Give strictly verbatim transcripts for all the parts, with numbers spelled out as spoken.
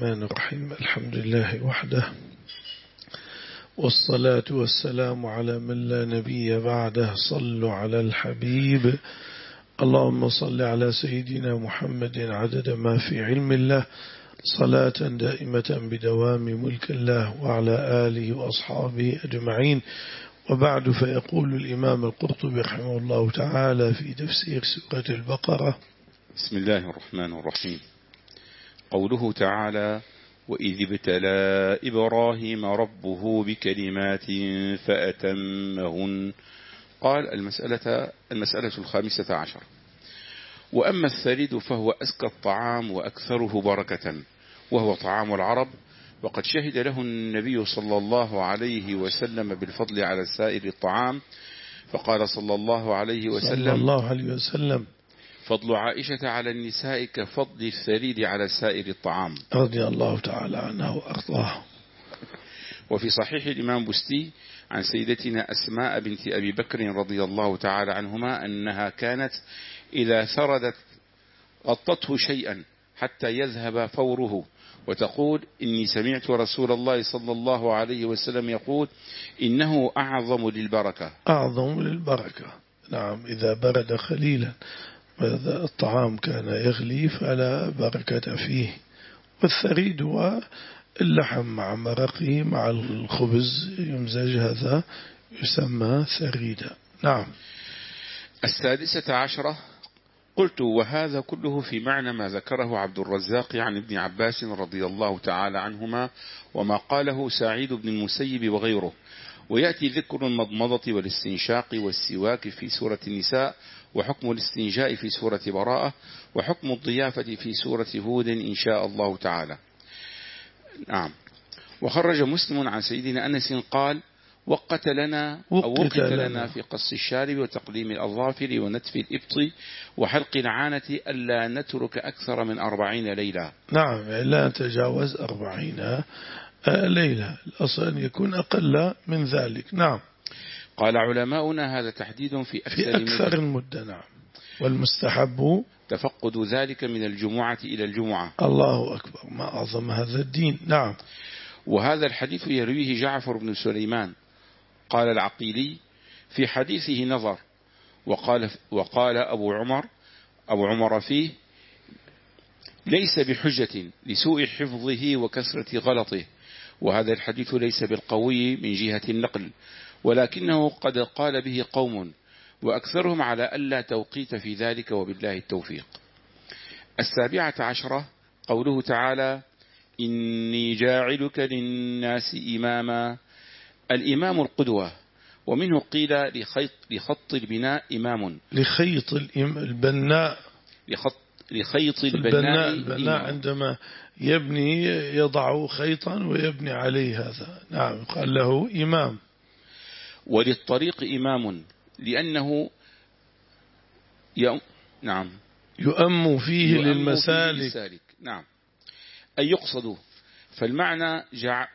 الرحمن الرحيم. الحمد لله وحده، والصلاة والسلام على من لا نبي بعده. صلوا على الحبيب. اللهم صل على سيدنا محمد عدد ما في علم الله، صلاة دائمة بدوام ملك الله، وعلى آله وأصحابه أجمعين. وبعد، فيقول الإمام القرطبي رحمه الله تعالى في تفسير سورة البقرة: بسم الله الرحمن الرحيم. قوله تعالى: وإذ ابتلى إبراهيم ربه بكلمات فأتمهن. قال: المسألة, المسألة الخامسة عشر. وأما الثريد فهو أزكى الطعام وأكثره بركة، وهو طعام العرب، وقد شهد له النبي صلى الله عليه وسلم بالفضل على سائر الطعام، فقال صلى الله عليه وسلم, صلى الله عليه وسلم: فضل عائشة على النساء كفضل الثريد على سائر الطعام، رضي الله تعالى عنه وأرضاه. وفي صحيح الإمام بستي عن سيدتنا أسماء بنت أبي بكر رضي الله تعالى عنهما أنها كانت إذا ثردت غطته شيئا حتى يذهب فوره، وتقول: إني سمعت رسول الله صلى الله عليه وسلم يقول: إنه أعظم للبركة. أعظم للبركة، نعم. إذا برد قليلا وإذا الطعام كان يغلي فلا بركة فيه. والثريد هو اللحم مع مرقه مع الخبز يمزج، هذا يسمى ثريدا. نعم. السادسة عشرة. قلت: وهذا كله في معنى ما ذكره عبد الرزاق عن ابن عباس رضي الله تعالى عنهما، وما قاله سعيد بن المسيب وغيره. ويأتي ذكر المضمضة والاستنشاق والسواك في سورة النساء، وحكم الاستنجاء في سورة براءة، وحكم الضيافة في سورة هود إن شاء الله تعالى. نعم. وخرج مسلم عن سيدنا أنس قال: وقت لنا أو وقت لنا في قص الشارب وتقليم الأظافر ونتف الإبط وحلق العانة ألا نترك أكثر من أربعين ليلة. نعم، لا نتجاوز أربعين ليلة، الأصل أن يكون أقل من ذلك. نعم. قال علماؤنا: هذا تحديد في أكثر, في أكثر المدة. نعم. والمستحب تفقد ذلك من الجمعة إلى الجمعة. الله أكبر، ما أعظم هذا الدين. نعم. وهذا الحديث يرويه جعفر بن سليمان. قال العقيلي: في حديثه نظر. وقال, وقال أبو عمر أبو عمر فيه: ليس بحجة لسوء حفظه وكثرة غلطه. وهذا الحديث ليس بالقوي من جهة النقل، ولكنه قد قال به قوم، وأكثرهم على ألا توقيت في ذلك، وبالله التوفيق. السابعة عشرة. قوله تعالى: إني جاعلك للناس إماما. الإمام القدوة، ومنه قيل لخيط, لخط البناء إمام. لخيط البناء لخط لخيط البناء, البناء, البناء عندما يبني يضع خيطا ويبني عليه، هذا نعم قال له إمام. وللطريق إمام لأنه يؤم نعم يؤم فيه يؤم للمسالك. فيه نعم، أي يقصد. فالمعنى جع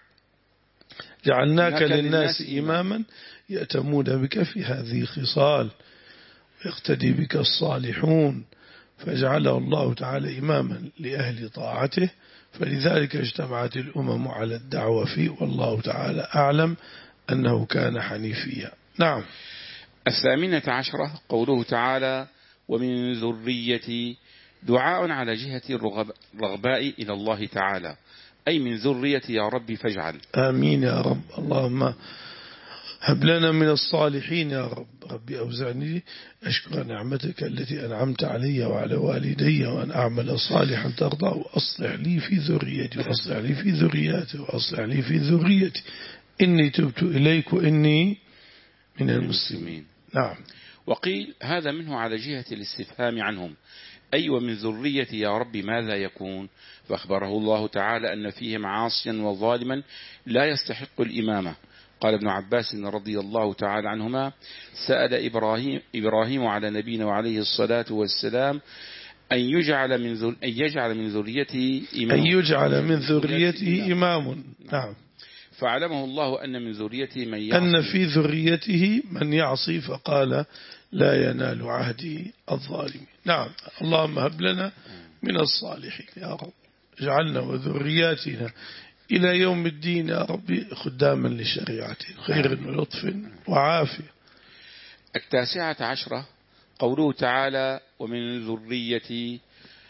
جعلناك للناس إماما يأتمون بك في هذه الخصال، ويقتدي بك الصالحون، فجعله الله تعالى إماما لأهل طاعته، فلذلك اجتمعت الأمم على الدعوة فيه، والله تعالى أعلم أنه كان حنيفيا. نعم. الثامنة عشرة. قوله تعالى: ومن ذريتي، دعاء على جهة الرغباء إلى الله تعالى، أي من ذريتي يا رب فاجعل. آمين يا رب. اللهم هب لنا من الصالحين يا رب. ربي أوزعني أشكر نعمتك التي أنعمت علي وعلى والدي، وأن أعمل صالحا ترضى، وأصلح لي في ذريتي وأصلح لي في ذرياتي وأصلح لي في ذريتي إني تبت إليك وإني من المسلمين. نعم. وقيل هذا منه على جهة الاستفهام عنهم، أي ومن ذريتي يا رب ماذا يكون؟ فأخبره الله تعالى أن فيهم عاصيا وظالما لا يستحق الإمامة. قال ابن عباس رضي الله تعالى عنهما: سأل إبراهيم, إبراهيم على نبينا وعليه الصلاة والسلام أن يجعل من ذر... أن يجعل من ذريته إمام. أن يجعل من ذريته إمام. نعم. فعلمه الله أن من ذريته من يعصي، أن في ذريته من يعصي، فقال: لا ينال عهدي الظالمين. نعم. اللهم هب لنا من الصالحين يا رب. اجعلنا وذرياتنا إلى يوم الدين يا ربي خداما لشريعته خير ولطف وعافية. التاسعة عشرة قوله تعالى ومن ذريتي.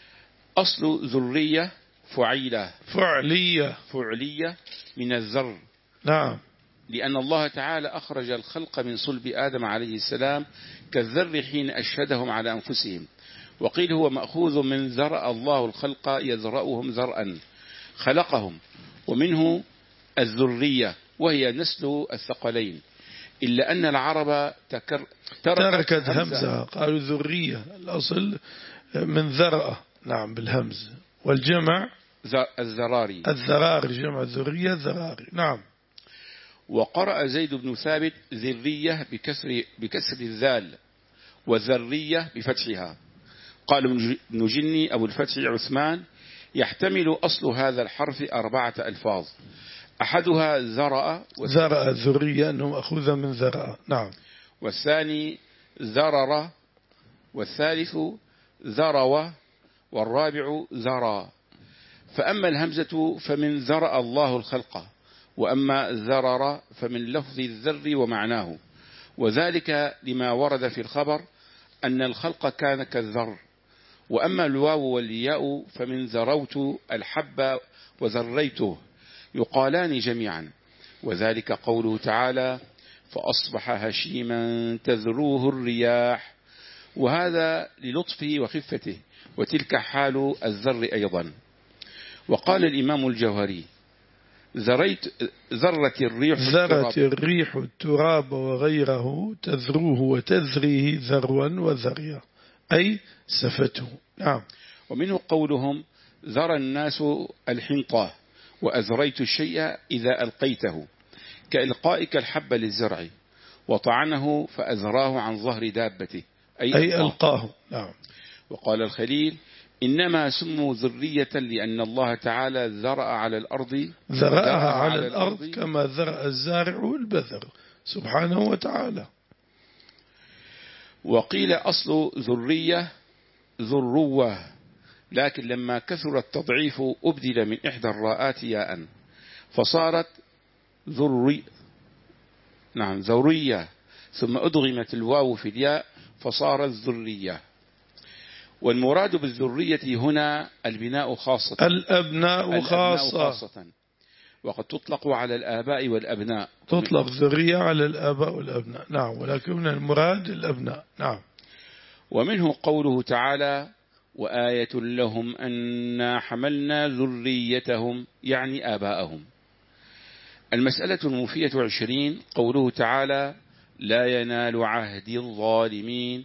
أصل ذرية فعيلة فعلية فعلية من الذر. نعم. لأن الله تعالى أخرج الخلق من صلب آدم عليه السلام كالذر حين أشهدهم على أنفسهم، وقيل هو مأخوذ من ذرأ الله الخلق يذرأهم ذرأ خلقهم، ومنه الذرية وهي نسل الثقلين، إلا أن العرب تكر تركت, تركت همزة قالوا ذرية، الأصل من ذرأة. نعم بالهمز، والجمع الذراري الذراري جمع الذرية الذراري. نعم. وقرأ زيد بن ثابت ذرية بكسر, بكسر الذال وذرية بفتحها. قال ابن جني أبو الفتح عثمان يحتمل أصل هذا الحرف أربعة ألفاظ، أحدها ذرأ ذرأ الذرية أنه مأخوذ من ذرأ. نعم. والثاني ذرر، والثالث ذروة، والرابع ذرى. فأما الهمزة فمن ذرأ الله الخلق، وأما ذرر فمن لفظ الذر ومعناه، وذلك لما ورد في الخبر أن الخلق كان كالذر. وأما الواو والياء فمن ذروت الحب وذريته، يقالان جميعا، وذلك قوله تعالى فأصبح هشيما تذروه الرياح، وهذا للطفه وخفته، وتلك حال الذر أيضا. وقال الإمام الجوهري ذريت ذرت الريح ذرت الريح التراب وغيره تذروه وتذريه ذروا وذريا، أي سفته. نعم. ومنه قولهم ذرى الناس الحنطة وأذريت الشيء إذا ألقيته، كإلقائك الحب للزرع وطعنه فأذراه عن ظهر دابته، أي, أي ألقاه. نعم. وقال الخليل إنما سموا ذرية لأن الله تعالى ذرأ على الأرض ذرأها على, على الأرض كما ذرأ الزارع البذر سبحانه وتعالى. وقيل أصل ذرية ذروة، لكن لما كثر التضعيف أبدل من إحدى الراءات ياء فصارت ذري نعم ذرية، ثم أدغمت الواو في الياء فصارت ذرية. والمراد بالذرية هنا البناء خاصة الأبناء خاصة. خاصة، وقد تطلق على الآباء والأبناء. تطلق ذرية على الآباء والأبناء. نعم. ولكن المراد الأبناء. نعم. ومنه قوله تعالى وآية لهم أنا حملنا ذريتهم، يعني آباءهم. المسألة الموفية عشرين قوله تعالى لا ينال عهد الظالمين.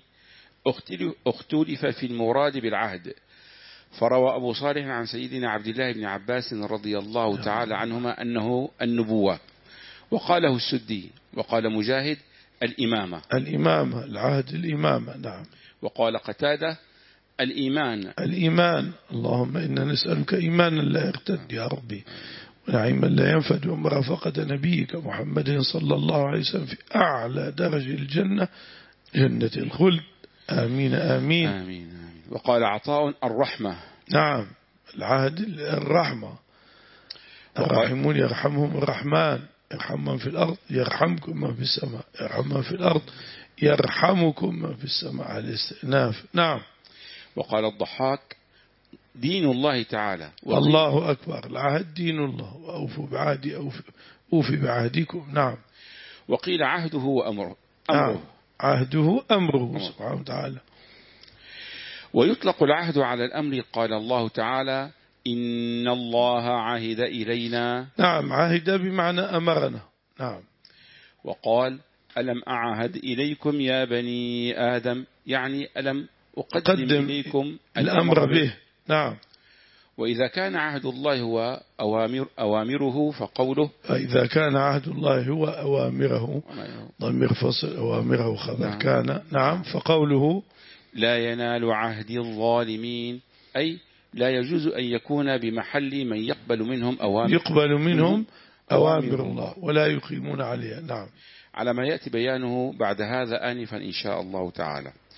اختلف في المراد بالعهد، فروى أبو صالح عن سيدنا عبد الله بن عباس رضي الله تعالى عنهما أنه النبوة، وقاله السدي، وقال مجاهد الإمامة. الإمامة العهد الإمامة. نعم. وقال قتادة الإيمان. الإيمان. اللهم إنا نسألك إيمانا لا يرتد يا ربي، ونعيما لا ينفد، ومرافقة نبيك محمد صلى الله عليه وسلم في أعلى درج الجنة جنة الخلد. آمين آمين. آمين, آمين. وقال عطاء الرحمة. نعم. العهد الرحمة. الراحمون يرحمهم الرحمن، يرحم من في الأرض يرحمكم من في السماء، يرحم من في الأرض يرحمكم من في السماء على الاستئناف. نعم. وقال الضحاك دين الله تعالى. الله أكبر. العهد دين الله، وأوفوا بعهدي أوفي بعهدكم. نعم. وقيل عهده وأمره. أمره. نعم. عهده أمره سبحانه وتعالى. ويطلق العهد على الأمر. قال الله تعالى إن الله عهد إلينا. نعم. عهد بمعنى أمرنا. نعم. وقال ألم أعهد إليكم يا بني آدم، يعني ألم أقدم, أقدم إليكم الأمر به. به. نعم. وإذا كان عهد الله هو أوامر أوامره فقوله إذا كان عهد الله هو أوامره ضمير فصل أوامره خبر. نعم. كان. نعم. فقوله لا ينال عهد الظالمين، أي لا يجوز أن يكون بمحل من يقبل منهم أوامر يقبل منهم أوامر الله ولا يقيمون عليها. نعم. على ما يأتي بيانه بعد هذا آنفا إن شاء الله تعالى.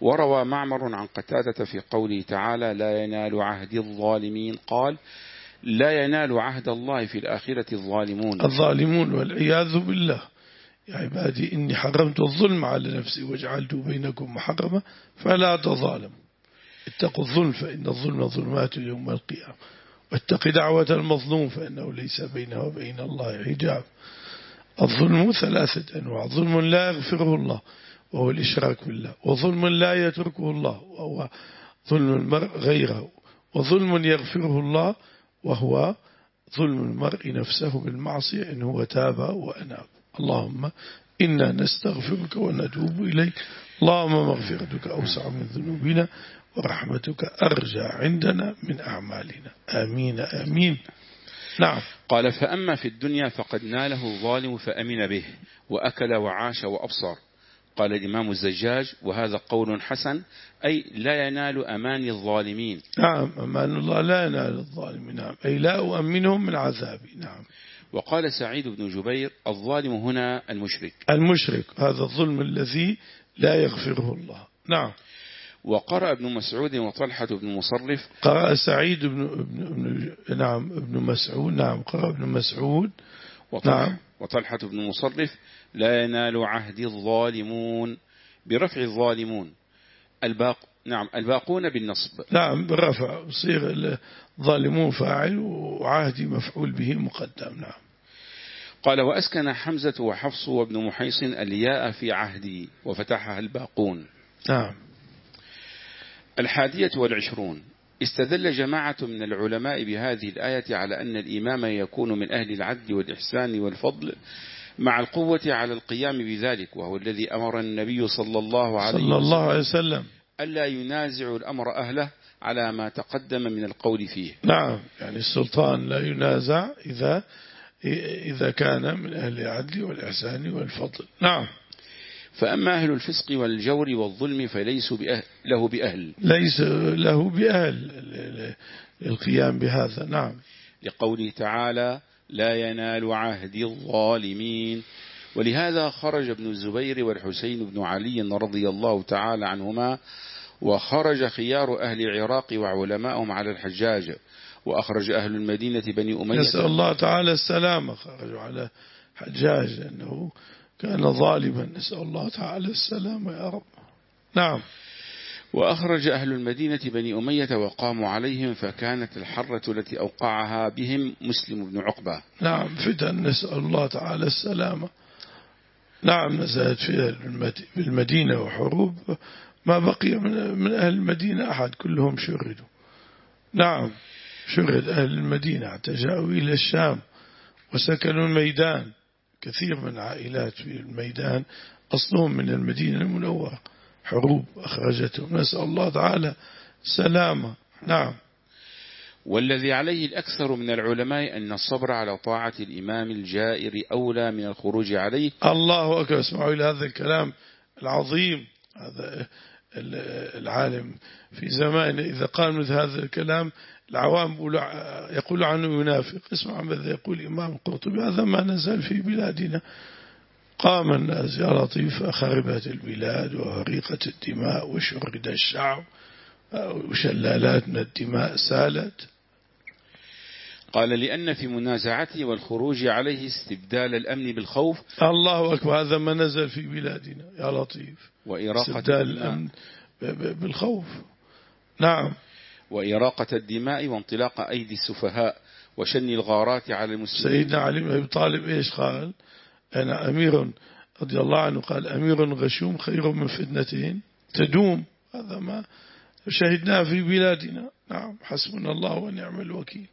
وروى معمر عن قتادة في قوله تعالى لا ينال عهد الظالمين قال لا ينال عهد الله في الآخرة الظالمون الظالمون والعياذ بالله. يا عبادي إني حرمت الظلم على نفسي وجعلته بينكم محرما فلا تظالموا اتقوا الظلم فإن الظلم ظلمات يوم القيامة واتق دعوة المظلوم فإنه ليس بينه وبين الله حجاب. الظلم ثلاثة أنواع: ظلم لا يغفره الله وهو الإشراك بالله، وظلم لا يتركه الله وهو ظلم المرء غيره، وظلم يغفره الله وهو ظلم المرء نفسه بالمعصية إن هو تاب وأناب. اللهم إنا نستغفرك ونتوب إليك، اللهم مغفرتك أوسع من ذنوبنا ورحمتك أرجى عندنا من أعمالنا، آمين آمين. نعم. قال فأما في الدنيا فقد ناله الظالم فأمن به وأكل وعاش وأبصر. قال الإمام الزجاج وهذا قول حسن، أي لا ينال أمان الظالمين. نعم، أمان الله لا ينال الظالمين، نعم، أي لا أؤمنهم من عذابي. نعم. وقال سعيد بن جبير الظالم هنا المشرك. المشرك هذا الظلم الذي لا يغفره الله. نعم. وقرأ ابن مسعود وطلحة بن مصرف. قرأ سعيد بن, ابن, ابن نعم ابن مسعود. نعم قرأ ابن مسعود وطلحة, نعم. وطلحة بن مصرف لا ينال عهد الظالمون برفع الظالمون الباق نعم الباقون بالنصب. نعم برفع صيغ الظالمون فاعل وعهدي مفعول به مقدم. نعم. قال وأسكن حمزة وحفص وابن محيص الياء في عهدي وفتحها الباقون. نعم. الحادية والعشرون استدل جماعة من العلماء بهذه الآية على أن الإمام يكون من أهل العدل والإحسان والفضل مع القوة على القيام بذلك، وهو الذي أمر النبي صلى الله عليه صلى الله عليه وسلم ألا ينازع الأمر أهله على ما تقدم من القول فيه. نعم، يعني السلطان لا ينازع إذا إذا كان من أهل العدل والإحسان والفضل. نعم. فأما أهل الفسق والجور والظلم فليسوا بأهل له بأهل ليس له بأهل القيام بهذا. نعم. لقوله تعالى لا ينال عهد الظالمين. ولهذا خرج ابن الزبير والحسين بن علي رضي الله تعالى عنهما، وخرج خيار أهل العراق وعلمائهم على الحجاج، وأخرج أهل المدينة بني أمية. نسأل الله تعالى السلامة. خرجوا على حجاج لأنه كان ظالما، نسأل الله تعالى السلامة يا رب. نعم. وأخرج أهل المدينة بني أمية وقاموا عليهم، فكانت الحرة التي أوقعها بهم مسلم بن عقبة. نعم فتن، نسأل الله تعالى السلامة. نعم نزلت فيها بالمدينة وحروب ما بقي من أهل المدينة أحد، كلهم شردوا. نعم شرد أهل المدينة حتى جاءوا إلى الشام وسكنوا الميدان، كثير من عائلات في الميدان أصلهم من المدينة المنورة، حروب أخرجتهم، نسأل الله تعالى سلامة. نعم. والذي عليه الأكثر من العلماء أن الصبر على طاعة الإمام الجائر أولى من الخروج عليه. الله أكبر. اسمعوا إلى هذا الكلام العظيم. هذا العالم في زمانه إذا قال مثل هذا الكلام العوام يقول عنه ينافق. اسمع ماذا يقول الإمام القرطبي، هذا ما نزل في بلادنا. قام الناس يا لطيف خربت البلاد وهريقت الدماء وشرد الشعب وشلالات من الدماء سالت. قال لأن في منازعته والخروج عليه استبدال الأمن بالخوف. الله أكبر. هذا ما نزل في بلادنا يا لطيف، وإراقة استبدال الأمن بالخوف. نعم. وإراقة الدماء وانطلاق أيدي السفهاء وشن الغارات على المسلمين. سيدنا علي بن أبي طالب إيش قال؟ أنا أمير رضي الله عنه قال أمير غشوم خير من فتنتين تدوم. هذا ما شهدناه في بلادنا. نعم حسبنا الله ونعم الوكيل.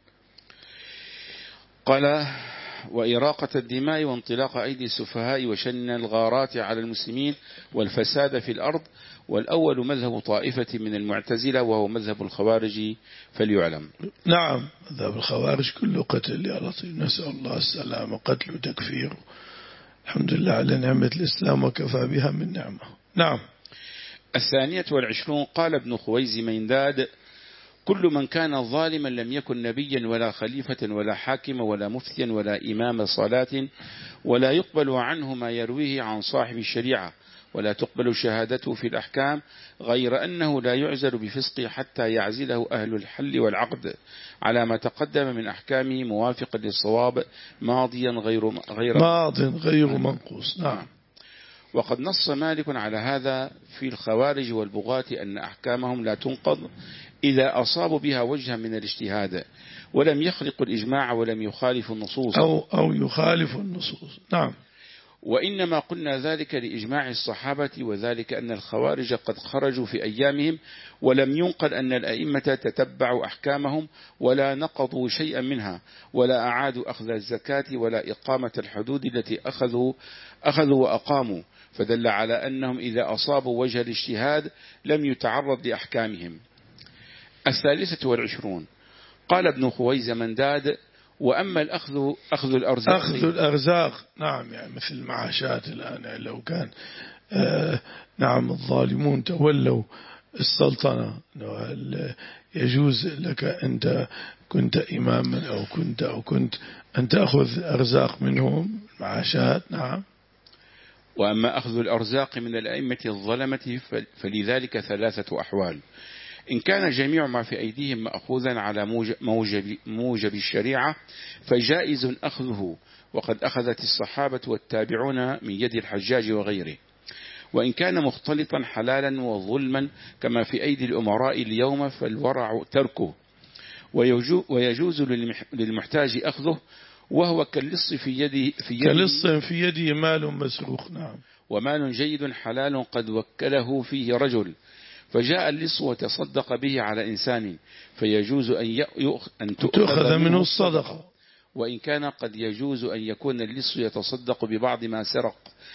قال وإراقة الدماء وانطلاق أيدي السفهاء وشن الغارات على المسلمين والفساد في الأرض. والأول مذهب طائفة من المعتزلة وهو مذهب الخوارج فليعلم. نعم مذهب الخوارج كله قتل يا لطيف، نسأل الله السلامة، قتل وتكفير. الحمد لله على نعمة الإسلام وكفى بها من نعمة. نعم. الثانية والعشرون قال ابن خويز مينداد كل من كان ظالما لم يكن نبيا ولا خليفة ولا حاكم ولا مفتيا ولا إمام صلاة ولا يقبل عنه ما يرويه عن صاحب الشريعة ولا تقبل شهادته في الأحكام، غير أنه لا يعزل بفسقه حتى يعزله أهل الحل والعقد على ما تقدم من أحكامه موافقا للصواب ماضيا غير غير ماض غير منقوص. نعم. وقد نص مالك على هذا في الخوارج والبغاة أن أحكامهم لا تنقض إذا أصابوا بها وجها من الاجتهاد ولم يخلقوا الإجماع ولم يخالفوا النصوص أو, أو يخالف النصوص. نعم. وإنما قلنا ذلك لإجماع الصحابة، وذلك أن الخوارج قد خرجوا في أيامهم ولم ينقل أن الأئمة تتبعوا أحكامهم ولا نقضوا شيئا منها ولا أعادوا أخذ الزكاة ولا إقامة الحدود التي أخذوا, أخذوا وأقاموا، فدل على أنهم إذا أصابوا وجه الاجتهاد لم يتعرض لأحكامهم. الثالثة والعشرون قال ابن خويز منداد: وأما الأخذ أخذ الأرزاق أخذ الأرزاق نعم، يعني مثل المعاشات الآن لو كان آه نعم الظالمون تولوا السلطنة، يجوز لك أنت كنت إماما أو كنت أو كنت أن تأخذ أرزاق منهم معاشات. نعم. وأما أخذ الأرزاق من الأئمة الظلمة فلذلك ثلاثة أحوال: إن كان جميع ما في أيديهم مأخوذا على موجب, موجب الشريعة فجائز أخذه، وقد أخذت الصحابة والتابعون من يد الحجاج وغيره. وإن كان مختلطا حلالا وظلما كما في أيدي الأمراء اليوم فالورع تركه، ويجوز للمحتاج أخذه، وهو كاللص في يده في يده كاللص في يده مال مسروق. نعم. ومال جيد حلال قد وكله فيه رجل، فجاء اللص وتصدق به على إنسان فيجوز أن, أن تؤخذ منه الصدقة، وإن كان قد يجوز أن يكون اللص يتصدق ببعض ما سرق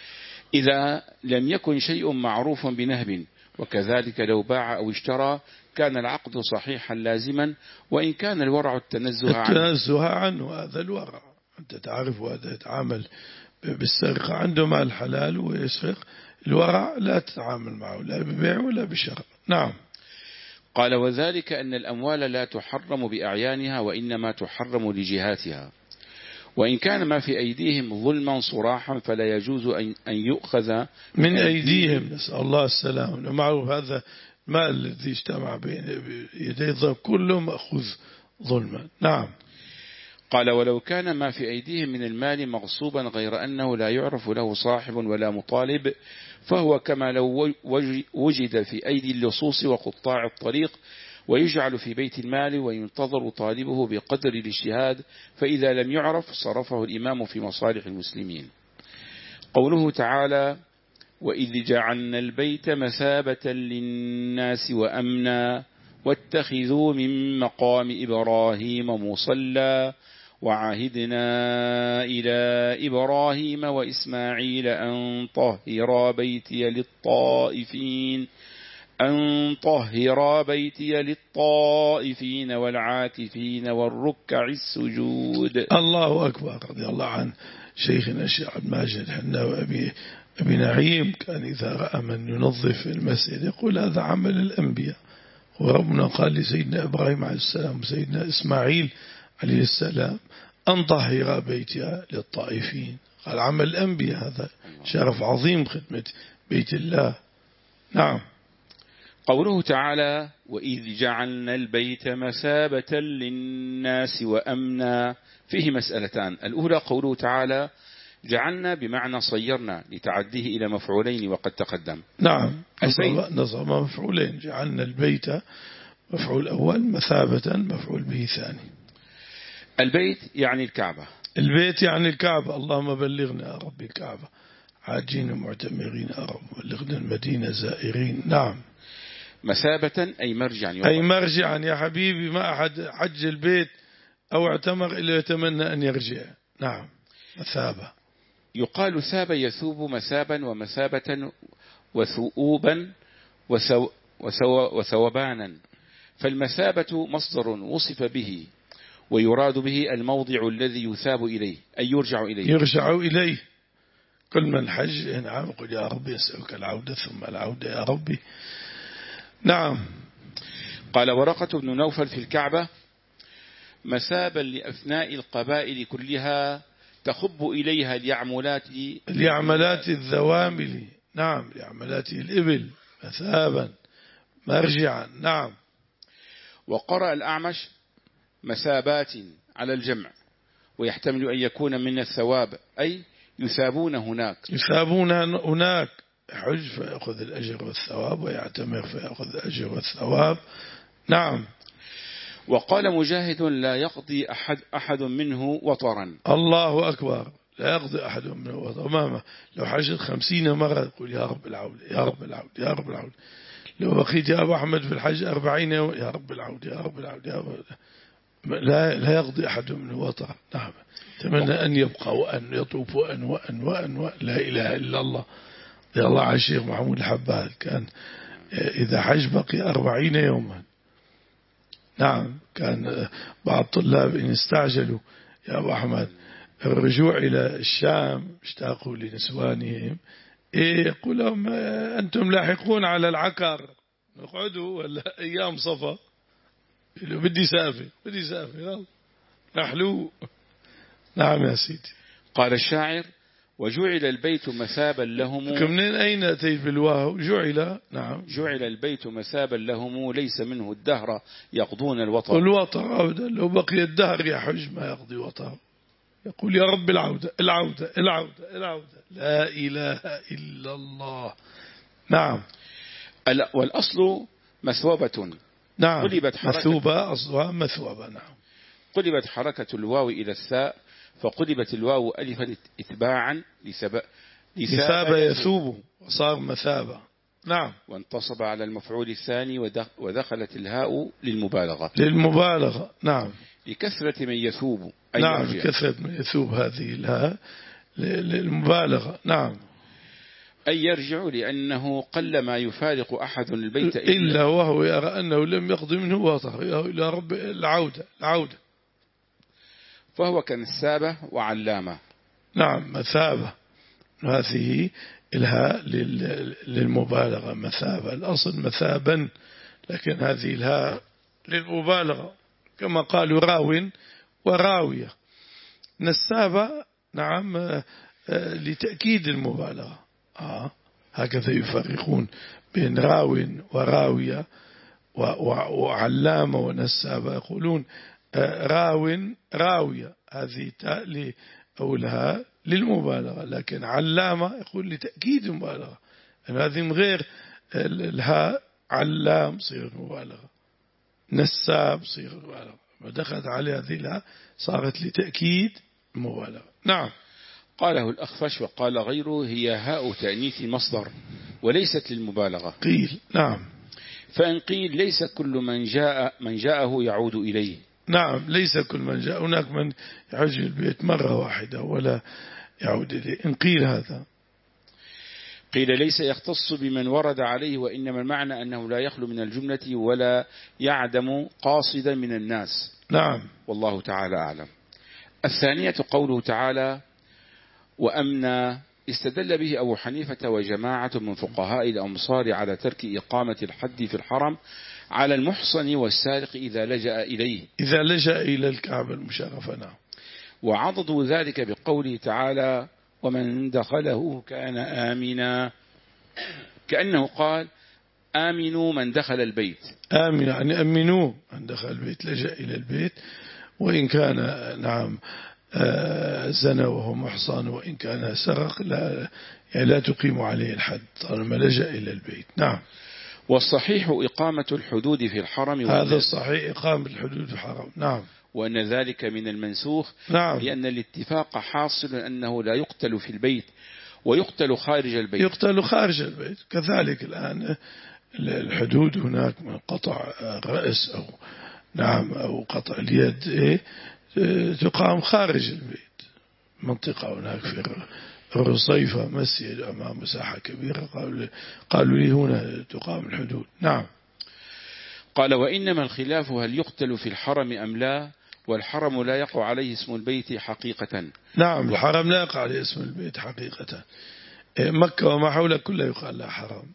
إذا لم يكن شيء معروف بنهب، وكذلك لو باع أو اشترى كان العقد صحيحا لازما، وإن كان الورع التنزه عنه. التنزه عنه هذا الورع، أنت تعرف هذا يتعامل بالسرقة، عنده مال حلال ويسرق، الورع لا تتعامل معه لا ببيع ولا بشراء. نعم. قال: وذلك أن الأموال لا تحرم بأعيانها وإنما تحرم لجهاتها، وإن كان ما في أيديهم ظلما صراحا فلا يجوز أن يؤخذ من أيديهم، نسأل الله السلام. معروف هذا المال الذي اجتمع بين يدي الظلم كله مأخوذ ظلما. نعم. قال: ولو كان ما في أيديهم من المال مغصوبا غير أنه لا يعرف له صاحب ولا مطالب فهو كما لو وجد في أيدي اللصوص وقطاع الطريق، ويجعل في بيت المال وينتظر طالبه بقدر الاجتهاد، فإذا لم يعرف صرفه الإمام في مصالح المسلمين. قوله تعالى: وإذ جعلنا البيت مثابة للناس وأمنا واتخذوا من مقام إبراهيم مصلى وعهدنا إلى إبراهيم وإسماعيل أن طهرا بيتي للطائفين أن طهرا بيتي للطائفين والعاكفين والركع السجود. الله أكبر. رضي الله عن شيخنا الشيخ عبد الماجد حنا وأبي أبي نعيم، كان إذا رأى من ينظف المسجد يقول هذا عمل الأنبياء، وربنا قال لسيدنا إبراهيم عليه السلام وسيدنا إسماعيل عليه السلام أن طهر بيتي للطائفين، قال عمل الأنبياء، هذا شرف عظيم خدمة بيت الله. نعم. قوله تعالى: وإذ جعلنا البيت مثابة للناس وأمنا، فيه مسألتان: الأولى قوله تعالى جعلنا بمعنى صيرنا لتعديه إلى مفعولين وقد تقدم. نعم. نصب مفعولين، جعلنا البيت مفعول أول، مثابة مفعول به ثاني. البيت يعني الكعبة. البيت يعني الكعبة. اللهم بلغنا يا رب الكعبة عاجين ومعتمرين يا رب، بلغنا المدينة زائرين. نعم. مثابة أي مرجعا. أي مرجعا يا حبيبي، ما أحد حج البيت أو اعتمر إلا يتمنى أن يرجع. نعم. مثابة. يقال ثاب يثوب مثابا ومثابة وثؤوبا وثو وثو وثوبانا، فالمثابة مصدر وصف به، ويراد به الموضع الذي يثاب إليه أي يرجع إليه. يرجع إليه. كل من حج نعم يقول يا ربي يسألك العودة ثم العودة يا ربي. نعم. قال ورقة بن نوفل في الكعبة: مثابا لأفناء القبائل كلها تخب إليها اليعملات اليعملات الذوامل. نعم لعملاته الإبل مثابا مرجعا. نعم. وقرأ الأعمش مثابات على الجمع، ويحتمل أن يكون من الثواب أي يثابون هناك. يثابون هناك، حج فيأخذ الأجر والثواب، ويعتمر فيأخذ الأجر والثواب. نعم. وقال مجاهد لا يقضي أحد, أحد منه وطرا. الله أكبر. لا يقضي أحد منه وطرا. ماما لو حجت خمسين مرة يقول يا رب العود يا رب العود يا رب العود. لو بقيت يا أبو أحمد في الحج أربعين يوم يا رب العود يا رب العود يا رب. لا لا يقضي أحد منه وطرا. نعم. أتمنى أن يبقى وأن يطوف وأن وأن وأن, وأن لا إله إلا الله. يا الله على الشيخ محمود الحباد كان إذا حج بقي أربعين يوما. نعم. كان بعض الطلاب إن استعجلوا يا أبو أحمد الرجوع إلى الشام اشتاقوا لنسوانهم، إيه يقول لهم أنتم لاحقون على العكر نقعدوا ولا أيام صفا. بدي سافر بدي سافر نحلو. نعم يا سيدي. قال الشاعر وجعل البيت مثابا لهم. منين أين أتيت بالواو؟ جعل. نعم. جعل البيت مثابا لهم ليس منه الدهر يقضون الوطر. والوطر أبدا لو بقي الدهر يحج ما يقضي وطر. يقول يا رب العودة العودة العودة العودة. لا إله إلا الله. نعم. والأصل مثوبة. نعم. قلبت حركة مثوبة أصلها مثوبة. نعم. قلبت حركة الواو إلى الثاء فقلبت الواو ألفا إتباعا لسبب لثاب يثوب وصار مثابة. نعم. وانتصب على المفعول الثاني ودخلت الهاء للمبالغة للمبالغة. نعم. لكثرة من يثوب. أي نعم كثرة من يثوب هذه الهاء للمبالغة. نعم. أي يرجع لأنه قل ما يفارق أحد البيت إلا, إلا وهو يرى أنه لم يقض منه وطر إلى رب العودة العودة. فهو كنسابة وعلامة. نعم. مثابة هذه الهاء للمبالغة مثابة. الأصل مثابا لكن هذه الهاء للمبالغة كما قالوا راو وراوية. نسابة نعم لتأكيد المبالغة. آه. هكذا يفرقون بين راو وراوية وعلامة ونسابة. يقولون راو راوية هذه تاء أو الهاء للمبالغة، لكن علامة يقول لتأكيد المبالغة يعني هذه من غير الهاء. علام صيغة مبالغة، نساب صيغة مبالغة، ودخلت عليها هذه الهاء صارت لتأكيد المبالغة. نعم. قاله الأخفش وقال غيره هي هاء تأنيث مصدر وليست للمبالغة. قيل. نعم. فإن قيل ليس كل من جاء من جاءه يعود إليه. نعم. ليس كل من جاء. هناك من يحج البيت مرة واحدة ولا يعود إليه. إن قيل هذا. قيل ليس يختص بمن ورد عليه، وإنما المعنى أنه لا يخلو من الجملة ولا يعدم قاصدا من الناس. نعم. والله تعالى أعلم. الثانية قوله تعالى وأمنا استدل به أبو حنيفة وجماعة من فقهاء الأمصار على ترك إقامة الحد في الحرم على المحصن والسارق إذا لجأ إليه إذا لجأ إلى الكعبة المشرفة. نعم. وعضدوا ذلك بقوله تعالى ومن دخله كان آمنا، كأنه قال آمنوا من دخل البيت. آمن يعني أمنوا من دخل البيت، لجأ إلى البيت وإن كان نعم زنى وهو محصن، وإن كان سرق لا يعني لا تقيم عليه الحد طالما لجأ إلى البيت. نعم. والصحيح إقامة الحدود في الحرم. هذا الصحيح إقامة الحدود في الحرم. نعم. وأن ذلك من المنسوخ. نعم. لأن الاتفاق حاصل أنه لا يقتل في البيت ويقتل خارج البيت. يقتل خارج البيت. كذلك الآن الحدود هناك من قطع الرأس أو نعم أو قطع اليد إيه تقام خارج البيت. منطقة هناك في الرصيفة مسجد أمام مساحة كبيرة قالوا قالوا لي هنا تقام الحدود. نعم. قال وإنما الخلاف هل يقتل في الحرم أم لا، والحرم لا يقع عليه اسم البيت حقيقة. نعم. الحرم لا يقع عليه اسم البيت حقيقة. مكة وما حولها كلها يقال لها حرم،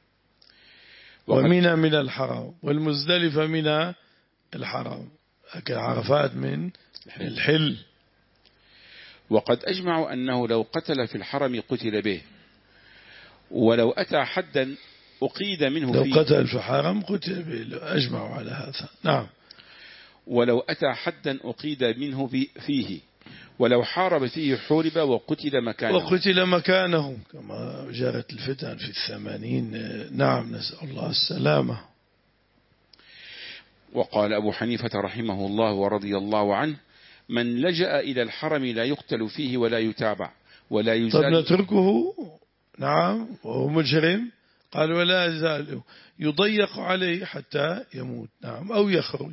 ومنى من الحرم، والمزدلفة من الحرم، لكن عرفات من الحل. وقد أجمعوا أنه لو قتل في الحرم قتل به، ولو أتى حدا أقيد منه لو فيه قتل في حرم قتل، أجمعوا على هذا. نعم. ولو أتى حدا أقيد منه فيه، ولو حارب فيه حورب وقتل مكانه. وقتل مكانه كما جرت الفتن في الثمانين. نعم، نسأل الله السلامة. وقال أبو حنيفة رحمه الله ورضي الله عنه: من لجأ إلى الحرم لا يقتل فيه ولا يتابع ولا يزال. طب نتركه. نعم، وهو مجرم. قال ولا يزال يضيق عليه حتى يموت. نعم، أو يخرج.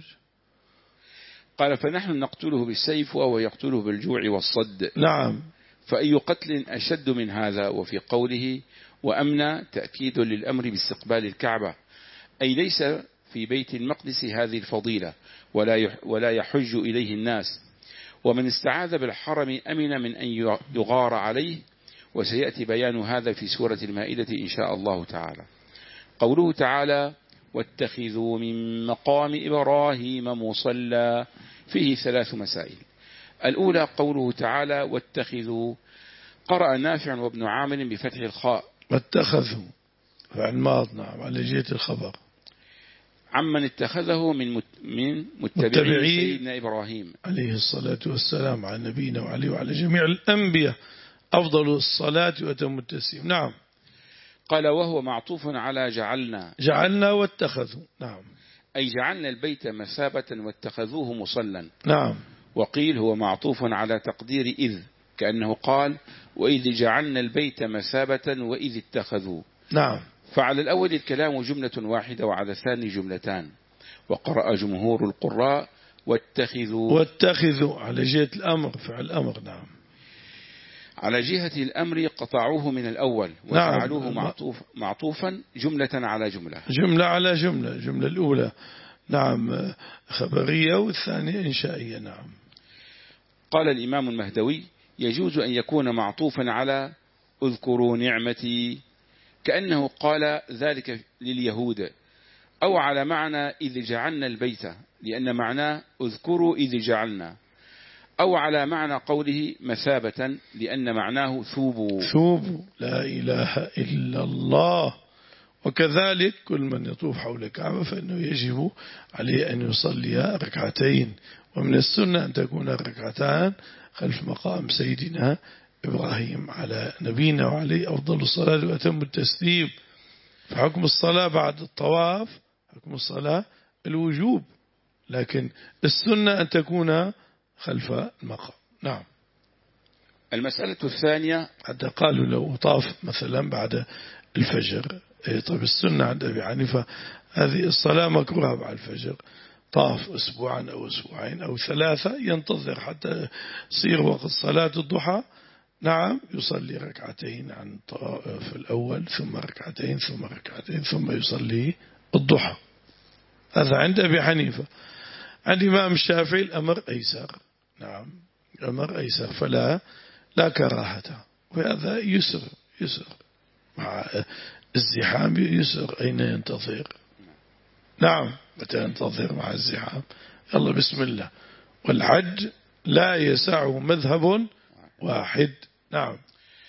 قال فنحن نقتله بالسيف وهو يقتله بالجوع والصد. نعم. فأي قتل أشد من هذا؟ وفي قوله وأمن تأكيد للأمر باستقبال الكعبة، أي ليس في بيت المقدس هذه الفضيلة ولا ولا يحج إليه الناس. ومن استعاذ بالحرم أمن من أن يغار عليه، وسيأتي بيان هذا في سورة المائدة إن شاء الله تعالى. قوله تعالى واتخذوا من مقام إبراهيم مصلى، فيه ثلاث مسائل. الأولى قوله تعالى واتخذوا، قرأ نافع وابن عامر بفتح الخاء واتخذوا فعل ماض. نعم، على جهة الخبر. عمن اتخذه من من متبعي سيدنا إبراهيم عليه الصلاة والسلام، على نبينا وعليه وعلى جميع الأنبياء أفضل الصلاة وأتم التسليم. نعم. قال وهو معطوف على جعلنا. جعلنا واتخذوا. نعم، أي جعلنا البيت مثابة واتخذوه مصلا. نعم. وقيل هو معطوف على تقدير إذ، كأنه قال وإذ جعلنا البيت مثابة وإذ اتخذوا. نعم. فعلى الأول الكلام جملة واحدة وعلى الثاني جملتان. وقرأ جمهور القراء واتخذوا. واتخذوا على جهة الأمر، فعل الأمر. نعم. على جهة الأمر قطعوه من الأول وجعلوه نعم. معطوف معطوفا جملة على جملة. جملة على جملة. الجملة الأولى نعم خبرية والثانية إنشائية. نعم. قال الإمام المهدوي يجوز أن يكون معطوفا على اذكروا نعمتي، كأنه قال ذلك لليهود، أو على معنى إذ جعلنا البيت، لأن معناه اذكروا إذ جعلنا، أو على معنى قوله مثابة، لأن معناه ثوبوا. ثوبوا، لا إله إلا الله. وكذلك كل من يطوف حول الكعبة فإنه يجب عليه أن يصلي ركعتين، ومن السنة أن تكون ركعتان خلف مقام سيدنا إبراهيم على نبينا وعليه أفضل الصلاة وأتم التسليم. فحكم الصلاة بعد الطواف حكم الصلاة الوجوب، لكن السنة أن تكون خلف المقام. نعم. المسألة الثانية حتى قالوا لو طاف مثلا بعد الفجر، طيب السنة عند أبي حنيفة هذه الصلاة مكروهة بعد الفجر، طاف أسبوعا أو أسبوعين أو ثلاثة ينتظر حتى يصير وقت صلاة الضحى. نعم، يصلي ركعتين عن الطواف الأول، ثم ركعتين ثم ركعتين ثم يصلي الضحى. هذا عند أبي حنيفة. عند إمام الشافعي الأمر أيسر. نعم، الأمر أيسر، فلا لا كراهة، وهذا يسر يسر مع الزحام يسر. أين ينتظر؟ نعم، متى ينتظر مع الزحام؟ يلا بسم الله. والحج لا يسعه مذهب واحد. نعم.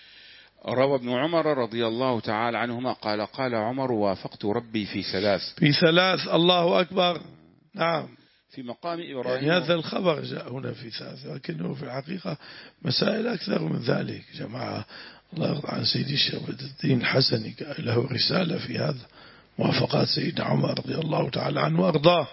روى ابن عمر رضي الله تعالى عنهما قال قال عمر وافقت ربي في ثلاث. في ثلاث، الله أكبر. نعم. في مقام إبراهيم، يعني هذا الخبر جاء هنا في ثلاث، لكنه في الحقيقة مسائل أكثر من ذلك. جماعة الله يرضى عن سيدي الشيخ بدر الدين الحسني له رسالة في هذا، موافقات سيدنا عمر رضي الله تعالى عنه وأرضاه.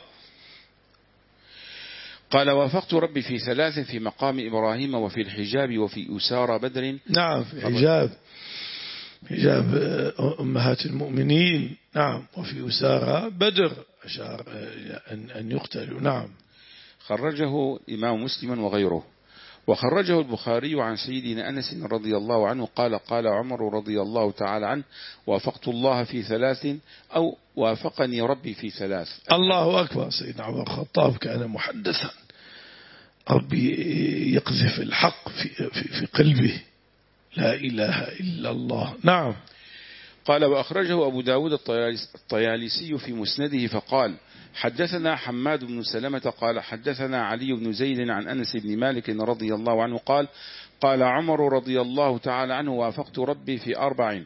قال وافقت ربي في ثلاث: في مقام إبراهيم وفي الحجاب وفي أسارى بدر. نعم، في حجاب حجاب أمهات المؤمنين. نعم، وفي أسارى بدر أشار أن يقتلوا. نعم. خرجه إمام مسلم وغيره. وخرجه البخاري عن سيدنا أنس رضي الله عنه قال قال عمر رضي الله تعالى عنه وافقت الله في ثلاث، أو وافقني ربي في ثلاث. الله أكبر. سيدنا عمر الخطاب كان محدثا، ربي يقذف الحق في, في, في قلبه، لا إله إلا الله. نعم. قال وأخرجه أبو داود الطيالسي في مسنده فقال حدثنا حماد بن سلمة قال حدثنا علي بن زيد عن أنس بن مالك رضي الله عنه قال قال عمر رضي الله تعالى عنه وافقت ربي في أربع: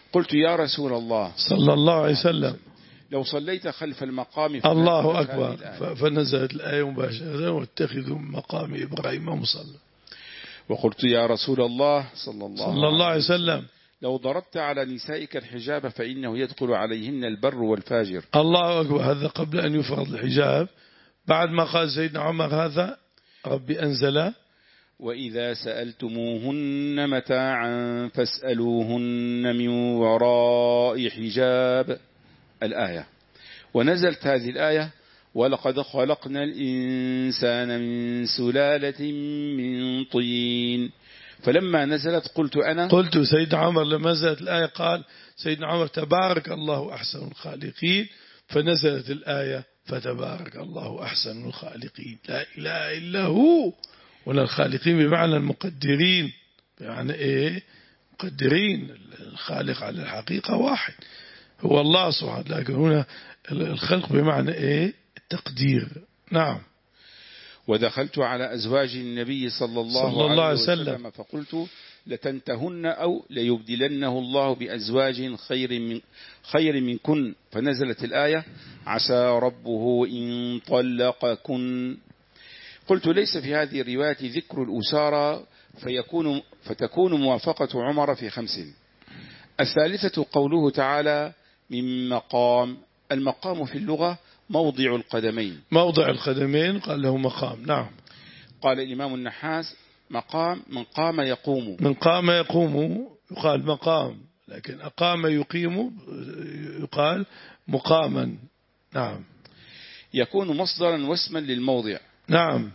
قلت يا رسول الله صلى الله عليه وسلم لو صليت خلف المقام الله أكبر، فنزلت الآية مباشرة واتخذوا من مقام إبراهيم مصلى. وقلت يا رسول الله صلى الله, صلى الله عليه وسلم لو ضربت على نسائك الحجاب فإنه يدخل عليهن البر والفاجر. الله أكبر. هذا قبل أن يفرض الحجاب، بعد ما قال سيدنا عمر هذا ربي أنزل وإذا سألتموهن متاعا فاسألوهن من وراء حجاب الآية. ونزلت هذه الآية ولقد خلقنا الإنسان من سلالة من طين. فلما نزلت قلت أنا قلت سيدنا عمر لما نزلت الآية قال سيدنا عمر تبارك الله أحسن الخالقين، فنزلت الآية فتبارك الله أحسن الخالقين، لا إله إلا هو. ولا الخالقين بمعنى المقدرين، بمعنى إيه؟ مقدرين. الخالق على الحقيقة واحد هو الله سبحانه، لكن هنا الخلق بمعنى إيه؟ التقدير. نعم. ودخلت على أزواج النبي صلى الله, صلى الله عليه وسلم, وسلم فقلت لتنتهن أو ليبدلنه الله بأزواج خير من خير منكن. فنزلت الآية عسى ربه إن طلقكن. قلت ليس في هذه الرواية ذكر الأسارة فيكون فتكون موافقة عمر في خمس. الثالثة قوله تعالى من مقام. المقام في اللغة موضع القدمين. موضع القدمين قال له مقام. نعم. قال الإمام النحاس مقام من قام يقوم. من قام يقوم يقال مقام، لكن أقام يقيم يقال مقاما. نعم. يكون مصدرا واسما للموضع. نعم.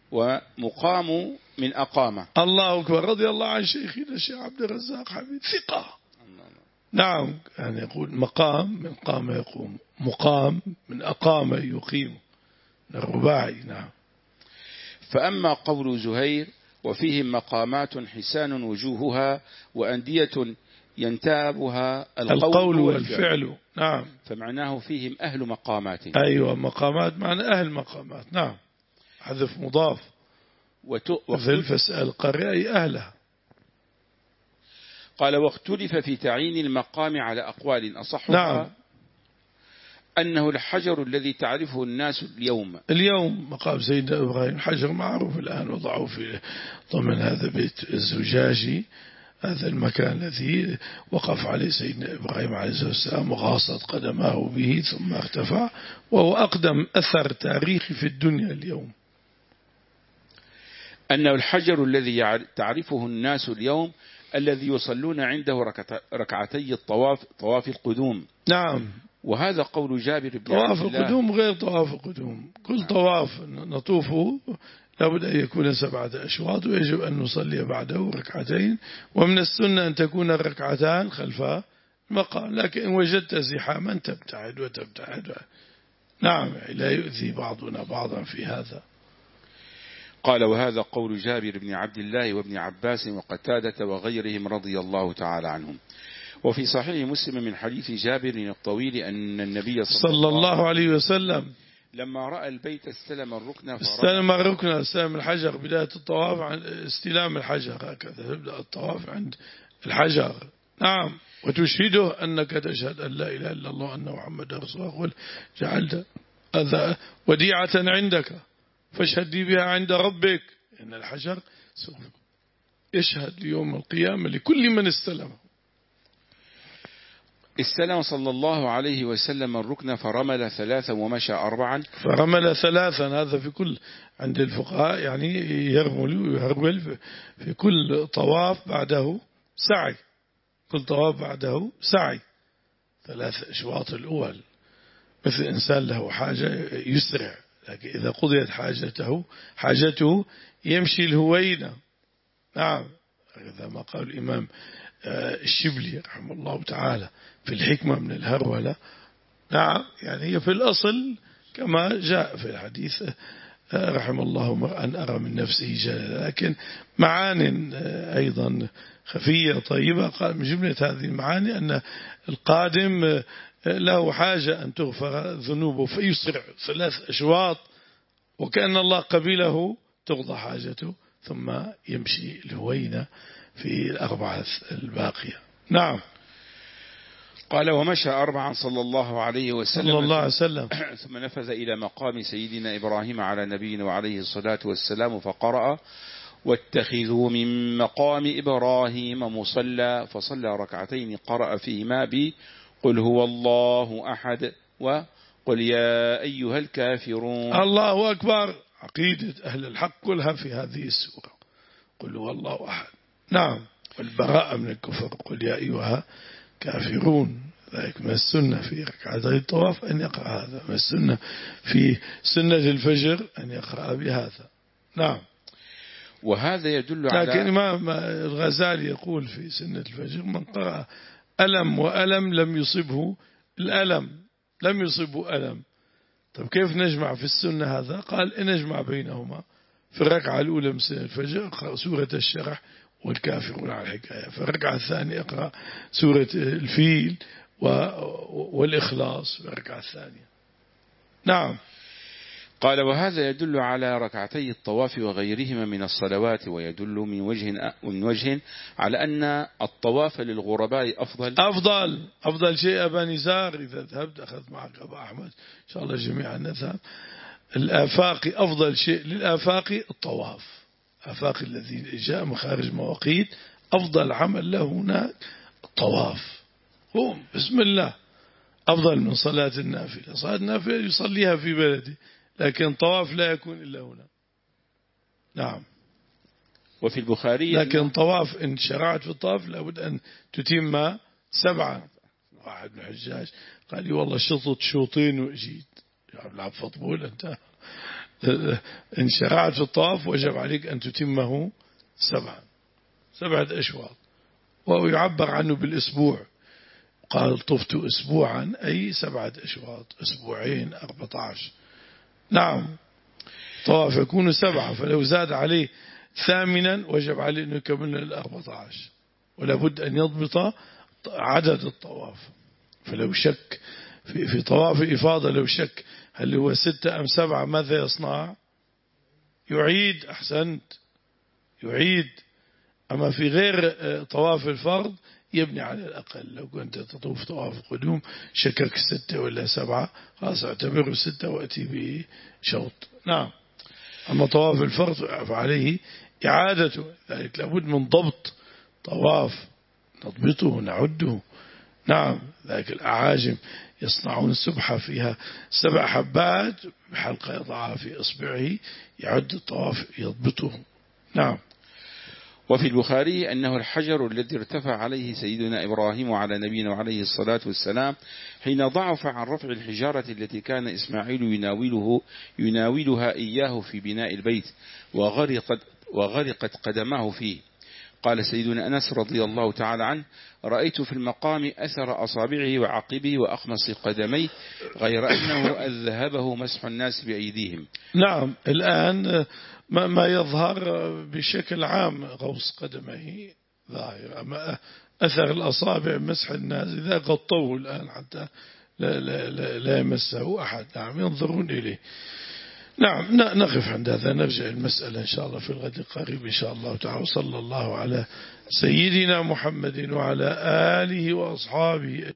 ومقام من أقام. الله أكبر. رضي الله عن شيخنا الشيخ عبد الرزاق حميد ثقة. نعم. يعني يقول مقام من قام يقوم، مقام من أقام يقيم، الرباعي. نعم. فأما قول زهير وفيهم مقامات حسان وجوهها وأندية ينتابها القول, القول والفعل, والفعل. نعم. فمعناه فيهم أهل مقامات. أيوة مقامات معنى أهل مقامات. نعم. حذف مضاف. وذل فاسأل القرية أي أهلها. قال واختلف في تعيين المقام على أقوال أصحها. نعم. أنه الحجر الذي تعرفه الناس اليوم. اليوم مقام سيدنا إبراهيم حجر معروف الآن، وضعوا في ضمن هذا بيت الزجاجي، هذا المكان الذي وقف عليه سيدنا إبراهيم عليه الصلاة والسلام وغاصت قدماه به ثم ارتفع، وهو أقدم أثر تاريخي في الدنيا اليوم. أنه الحجر الذي تعرفه الناس اليوم الذي يصلون عنده ركعتي الطواف، طواف القدوم. نعم. وهذا قول جابر بن طواف القدوم غير طواف القدوم. كل طواف نطوفه لابد أن يكون سبعة أشواط، ويجب أن نصلي بعده ركعتين، ومن السنة أن تكون الركعتان خلف المقام، لكن إن وجدت زحاما تبتعد وتبتعد. نعم. لا يؤذي بعضنا بعضا في هذا. قال وهذا قول جابر بن عبد الله وابن عباس وقتادة وغيرهم رضي الله تعالى عنهم. وفي صحيح مسلم من حديث جابر الطويل أن النبي صلى, صلى الله عليه وسلم لما رأى البيت استلم الركن استلم الركن استلم الحجر. بداية الطواف عن استلام الحجر، هكذا تبدأ الطواف عند الحجر. نعم. وتشهده أنك تشهد أن لا إله إلا الله أن محمد رسول الله. قل جعلت هذا وديعة عندك فاشهد بها عند ربك. إن الحجر سوف يشهد يوم القيامة لكل من استلمه. استلم صلى الله عليه وسلم الركن فرمل ثلاثا ومشى أربعا. فرمل ثلاثا هذا في كل عند الفقهاء يعني يرمل ويهرول في كل طواف بعده سعي. كل طواف بعده سعي. ثلاث أشواط الأول مثل إنسان له حاجة يسرع، لكن إذا قضيت حاجته حاجته يمشي الهوينة. نعم. هذا ما قال الإمام الشبلي رحمه الله تعالى في الحكمة من الهرولة. نعم. يعني هي في الأصل كما جاء في الحديث رحم الله مرءا أرى من نفسه جلال، لكن معاني أيضا خفية طيبة. قال من جملة هذه المعاني أن القادم له حاجة أن تغفر ذنوبه فيسرع ثلاث أشواط، وكأن الله قبله تقضى حاجته ثم يمشي الهوينة في الأربعة الباقية. نعم. قال ومشى أربعا صلى الله عليه وسلم صلى الله عليه وسلم ثم نفذ إلى مقام سيدنا إبراهيم على نبينا وعليه الصلاة والسلام فقرأ واتخذوا من مقام إبراهيم مصلى فصلى ركعتين قرأ فيهما ب قل هو الله أحد وقل يا أيها الكافرون. الله أكبر. عقيدة أهل الحق كلها في هذه السورة، قل هو الله أحد. نعم، والبراءة من الكفر، قل يا أيها كافرون. ذلك من السنة في ركعتي الطواف أن يقرأ هذا، من السنة في سنة الفجر أن يقرأ بهذا. نعم. وهذا يدل على لكن إمام الغزالي يقول في سنة الفجر من قرأ ألم وألم لم يصبه الألم، لم يصبه ألم. طيب كيف نجمع في السنة هذا؟ قال إن نجمع بينهما في الركعة الأولى من سنة الفجر اقرأ سورة الشرح والكافرون على الحكاية، في الركعة الثانية اقرأ سورة الفيل والإخلاص في الركعة الثانية. نعم. قال وهذا يدل على ركعتي الطواف وغيرهما من الصلوات، ويدل من وجه من وجه على أن الطواف للغرباء أفضل أفضل أفضل شيء. أبا نزار إذا ذهبت أخذ معك أبا أحمد إن شاء الله جميعا نذهب. الآفاقي أفضل شيء للآفاقي الطواف، آفاقي الذي جاء من خارج مواقيت أفضل عمل له هناك الطواف. قوم بسم الله أفضل من صلاة النافلة. صلاة النافلة يصليها في بلده، لكن طواف لا يكون إلا هنا. نعم. وفي البخاري لكن طواف إن شرعت في الطواف لابد أن تتم سبعة. واحد من الحجاج قال لي والله شطت شوطين وأجيت. يا عبد العب فطبول أنت، إن شرعت في الطواف وجب عليك أن تتمه سبعة سبعة أشواط، ويعبر عنه بالأسبوع. قال طفت أسبوعا أي سبعة أشواط، أسبوعين أربعة عشر. نعم. طواف يكون سبعة، فلو زاد عليه ثامنا وجب عليه أن يكمل الأربعة عشر، ولا بد أن يضبط عدد الطواف. فلو شك في, في طواف إفاضة، لو شك هل هو ستة أم سبعة ماذا يصنع؟ يعيد. أحسنت، يعيد. أما في غير طواف الفرض يبني على الأقل. لو كنت تطوف طواف قدوم شكك ستة ولا سبعة، خلاص اعتبره ستة وأتي به شوط. نعم. أما طواف الفرض فعليه إعادته، ذلك لابد من ضبط طواف، نضبطه نعده. نعم. ذلك الأعاجم يصنعون السبحة فيها سبع حبات بحلقة يضعها في إصبعه، يعد الطواف يضبطه. نعم. وفي البخاري أنه الحجر الذي ارتفع عليه سيدنا إبراهيم وعلى نبينا وعليه الصلاة والسلام حين ضعف عن رفع الحجارة التي كان إسماعيل يناوله يناولها إياه في بناء البيت وغرقت, وغرقت قدماه فيه. قال سيدنا أنس رضي الله تعالى عنه رأيت في المقام أثر أصابعه وعقبه وأخمص قدميه، غير أنه أذهبه مسح الناس بأيديهم. نعم. الآن ما, ما يظهر بشكل عام غوص قدميه ظاهر، أما أثر الأصابع مسح الناس إذا غطوه الآن حتى لا, لا, لا, لا يمسه أحد. نعم. ينظرون إليه. نعم. نقف عند هذا، نرجع المسألة إن شاء الله في الغد القريب إن شاء الله تعالى. صلى الله على سيدنا محمد وعلى آله وأصحابه.